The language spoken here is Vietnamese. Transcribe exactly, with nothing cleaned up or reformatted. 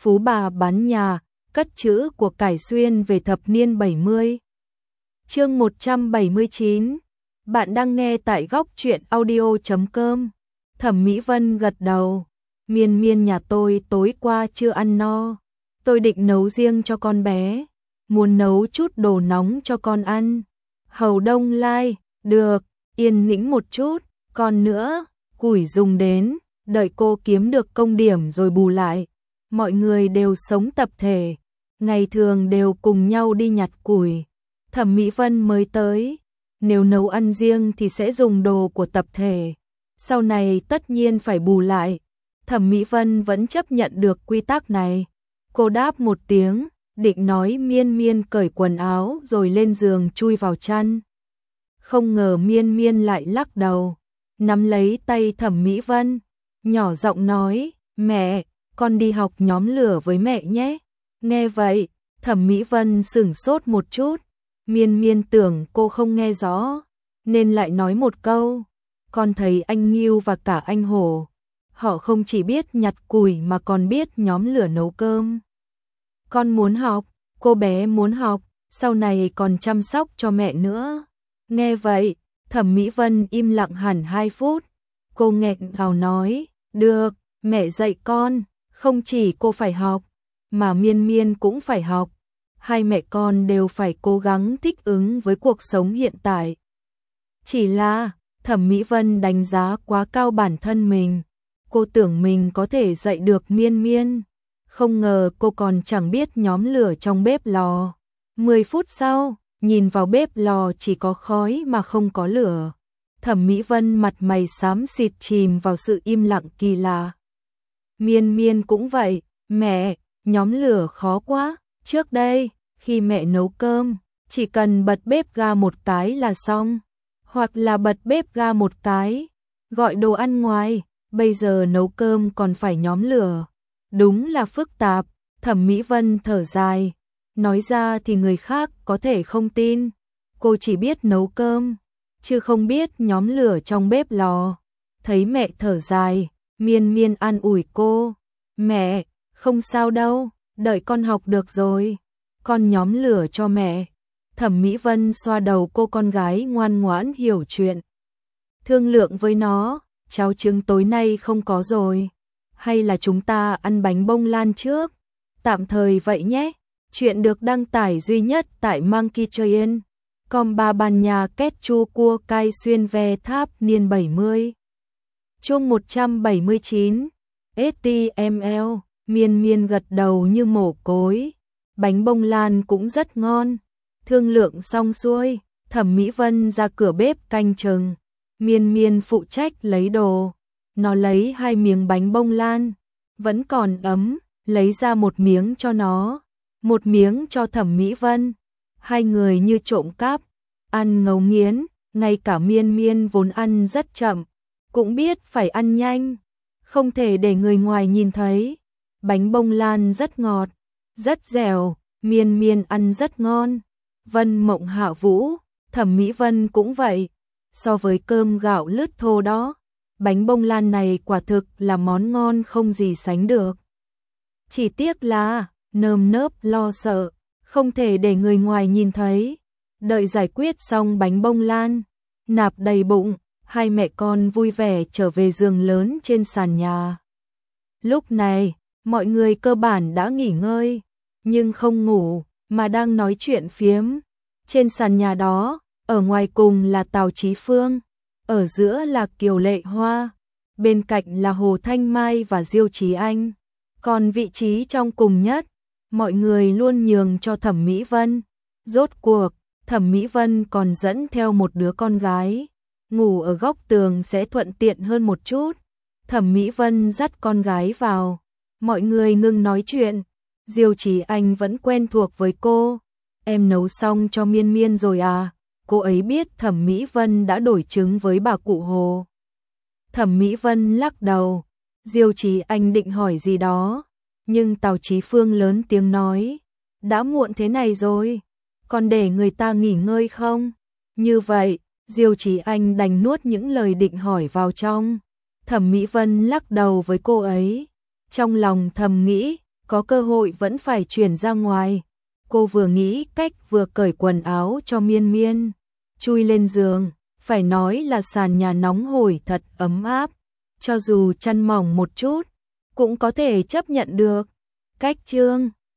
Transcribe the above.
phú bà bán nhà, cất trữ của cải xuyên về thập niên bảy mươi. Chương một trăm bảy mươi chín. Bạn đang nghe tại góc truyện audio chấm com. Thẩm Mỹ Vân gật đầu. Miên Miên nhà tôi tối qua chưa ăn no. Tôi định nấu riêng cho con bé. Muốn nấu chút đồ nóng cho con ăn. Hầu Đông Lai, được, yên tĩnh một chút. Còn nữa, củi dùng đến, đợi cô kiếm được công điểm rồi bù lại. Mọi người đều sống tập thể, ngày thường đều cùng nhau đi nhặt củi. Thẩm Mỹ Vân mới tới, nếu nấu ăn riêng thì sẽ dùng đồ của tập thể. Sau này tất nhiên phải bù lại. Thẩm Mỹ Vân vẫn chấp nhận được quy tắc này. Cô đáp một tiếng, định nói Miên Miên cởi quần áo rồi lên giường chui vào chăn. Không ngờ Miên Miên lại lắc đầu, nắm lấy tay Thẩm Mỹ Vân, nhỏ giọng nói, mẹ, con đi học nhóm lửa với mẹ nhé. Nghe vậy, Thẩm Mỹ Vân sửng sốt một chút, Miên Miên tưởng cô không nghe rõ, nên lại nói một câu, con thấy anh Nghiêu và cả anh Hổ, họ không chỉ biết nhặt củi mà còn biết nhóm lửa nấu cơm. Con muốn học, cô bé muốn học, sau này còn chăm sóc cho mẹ nữa. Nghe vậy, Thẩm Mỹ Vân im lặng hẳn hai phút, cô nghẹn ngào nói, được, mẹ dạy con, không chỉ cô phải học, mà Miên Miên cũng phải học. Hai mẹ con đều phải cố gắng thích ứng với cuộc sống hiện tại. Chỉ là, Thẩm Mỹ Vân đánh giá quá cao bản thân mình. Cô tưởng mình có thể dạy được Miên Miên. Không ngờ cô còn chẳng biết nhóm lửa trong bếp lò. Mười phút sau, nhìn vào bếp lò chỉ có khói mà không có lửa. Thẩm Mỹ Vân mặt mày xám xịt chìm vào sự im lặng kỳ lạ. Miên Miên cũng vậy, mẹ, nhóm lửa khó quá. Trước đây, khi mẹ nấu cơm, chỉ cần bật bếp ga một cái là xong. Hoặc là bật bếp ga một cái, gọi đồ ăn ngoài, bây giờ nấu cơm còn phải nhóm lửa. Đúng là phức tạp, Thẩm Mỹ Vân thở dài. Nói ra thì người khác có thể không tin. Cô chỉ biết nấu cơm, chứ không biết nhóm lửa trong bếp lò. Thấy mẹ thở dài, Miên Miên an ủi cô. Mẹ, không sao đâu, đợi con học được rồi. Con nhóm lửa cho mẹ. Thẩm Mỹ Vân xoa đầu cô con gái ngoan ngoãn hiểu chuyện. Thương lượng với nó, cháo trứng tối nay không có rồi. Hay là chúng ta ăn bánh bông lan trước? Tạm thời vậy nhé. Chuyện được đăng tải duy nhất tại Monkey Train. Com ba bàn nhà kết chu cua cai xuyên ve tháp niên bảy mươi. Chương một trăm bảy mươi chín. ét tê em lờ. Miên Miên gật đầu như mổ cối. Bánh bông lan cũng rất ngon. Thương lượng xong xuôi, Thẩm Mỹ Vân ra cửa bếp canh chừng. Miên Miên phụ trách lấy đồ. Nó lấy hai miếng bánh bông lan, vẫn còn ấm, lấy ra một miếng cho nó, một miếng cho Thẩm Mỹ Vân. Hai người như trộm cắp, ăn ngấu nghiến, ngay cả Miên Miên vốn ăn rất chậm, cũng biết phải ăn nhanh, không thể để người ngoài nhìn thấy. Bánh bông lan rất ngọt, rất dẻo, Miên Miên ăn rất ngon. Vân Mộng Hạ Vũ, Thẩm Mỹ Vân cũng vậy. So với cơm gạo lứt thô đó, bánh bông lan này quả thực là món ngon không gì sánh được. Chỉ tiếc là, nơm nớp lo sợ, không thể để người ngoài nhìn thấy. Đợi giải quyết xong bánh bông lan, nạp đầy bụng, hai mẹ con vui vẻ trở về giường lớn trên sàn nhà. Lúc này, mọi người cơ bản đã nghỉ ngơi, nhưng không ngủ, mà đang nói chuyện phiếm. Trên sàn nhà đó, ở ngoài cùng là Tào Chí Phương, ở giữa là Kiều Lệ Hoa, bên cạnh là Hồ Thanh Mai và Diêu Chí Anh. Còn vị trí trong cùng nhất, mọi người luôn nhường cho Thẩm Mỹ Vân. Rốt cuộc, Thẩm Mỹ Vân còn dẫn theo một đứa con gái. Ngủ ở góc tường sẽ thuận tiện hơn một chút. Thẩm Mỹ Vân dắt con gái vào. Mọi người ngừng nói chuyện. Diêu Chí Anh vẫn quen thuộc với cô. Em nấu xong cho Miên Miên rồi à? Cô ấy biết Thẩm Mỹ Vân đã đổi trứng với bà cụ Hồ. Thẩm Mỹ Vân lắc đầu. Diêu Chí Anh định hỏi gì đó, nhưng Tào Chí Phương lớn tiếng nói, đã muộn thế này rồi, còn để người ta nghỉ ngơi không? Như vậy, Diêu Chí Anh đành nuốt những lời định hỏi vào trong. Thẩm Mỹ Vân lắc đầu với cô ấy, trong lòng thầm nghĩ, có cơ hội vẫn phải chuyển ra ngoài. Cô vừa nghĩ cách vừa cởi quần áo cho Miên Miên, chui lên giường, phải nói là sàn nhà nóng hổi thật ấm áp, cho dù chăn mỏng một chút, cũng có thể chấp nhận được. Cách Trương